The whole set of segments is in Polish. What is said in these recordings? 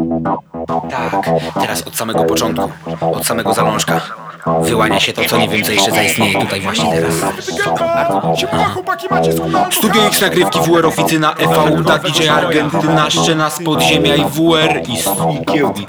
Tak, teraz od samego początku, od samego zalążka wyłania się to, co nie wiem, co jeszcze zaistnieje tutaj właśnie teraz. Studio X, nagrywki WR Oficyna, EV Uda, DJ Argentyna, Szczena z podziemia i WR i Kiełbi.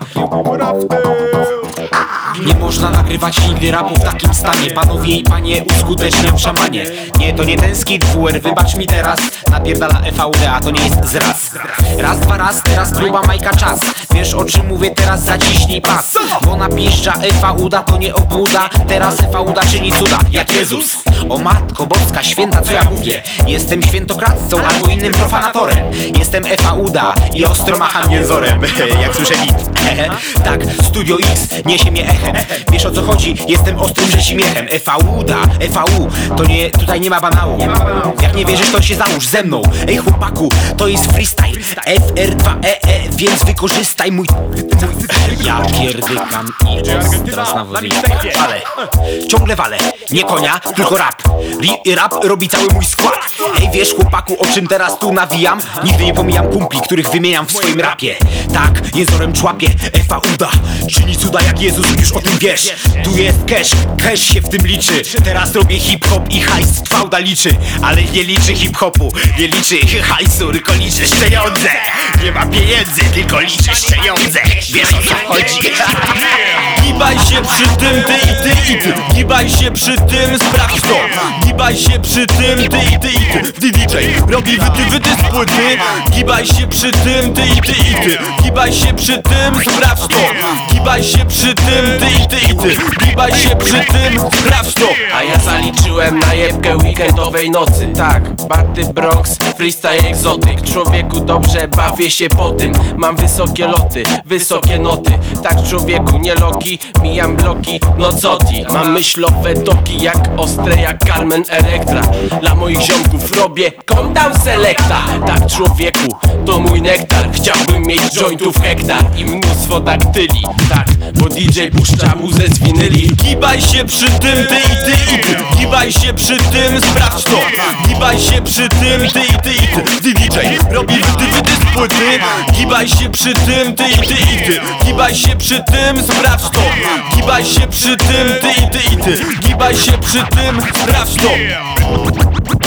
Nie można nagrywać nigdy rapu w takim stanie. Panowie i panie, uskuteczniam szamanie. Nie, to nie ten skit WR, wybacz mi teraz. Napierdala EVD, a to nie jest zraz. Raz, dwa, raz, teraz próba Majka czas. Wiesz o czym mówię, teraz zaciśnij pas. Bo napiszcza EVD to nie obłuda. Teraz EVD czyni cuda, jak Jezus. O matko boska święta, co ja mówię? Jestem świętokradcą albo innym profanatorem. Jestem EVD i ostro macham jęzorem. Jak słyszę nic. Tak, Studio X niesie mnie echem. Wiesz o co chodzi? Jestem ostrym rzecimiechem. EVD, EVU, to nie, tutaj nie ma banału. Jak nie wierzysz, to się załóż ze mną. Ej chłopaku, to jest freestyle FR2EE, więc wykorzystaj mój... Ja pierdykam i teraz na walę. Ciągle walę, nie konia, tylko rap. Rap robi cały mój skład. Ej wiesz chłopaku, o czym teraz tu nawijam? Nigdy nie pomijam kumpli, których wymieniam w swoim rapie. Tak, jęzorem człapie, EVD czyni cuda jak Jezus, już o tym wiesz. Tu jest cash się w tym liczy. Teraz robię hip-hop i hajs fałda liczy. Ale nie liczy hip-hopu, nie liczy hajsu, tylko liczysz pieniądze. Nie ma pieniędzy, tylko liczysz pieniądze. Wiesz o co chodzi? Gibaj się przy tym, ty i ty. Gibaj się przy tym, sprawdź to. Gibaj się przy tym, ty i ty. DJ robi wyty z płyty. Gibaj się przy tym, ty i ty. Gibaj się przy tym, sprawdź to. Gibaj się przy tym, ty i ty. Gibaj się przy tym, sprawdź to. A ja zaliczyłem najebkę weekendowej nocy. Tak, Barty Bronx, freestyle egzotyk. Człowieku dobrze bawię się po tym. Mam wysokie loty, wysokie noty. Tak człowieku, nie loki, mijam bloki, no co ti. Mam myślowe toki jak ostre jak Carmen Electra. Dla moich ziomków robię countdown selecta. Tak człowieku, to mój nektar. Chciałbym mieć jointów hektar i mnóstwo daktyli. Tak, bo DJ puszcza muzę z winyli. Gibaj się przy tym, ty i ty. Gibaj się przy tym, sprawdź to. Gibaj się przy tym, ty i ty. DJ robi wyty z płyty. Gibaj się przy tym, ty i ty. Gibaj się przy tym, sprawdź to. Gibaj się przy tym, ty i ty. Gibaj się przy tym, sprawdź to.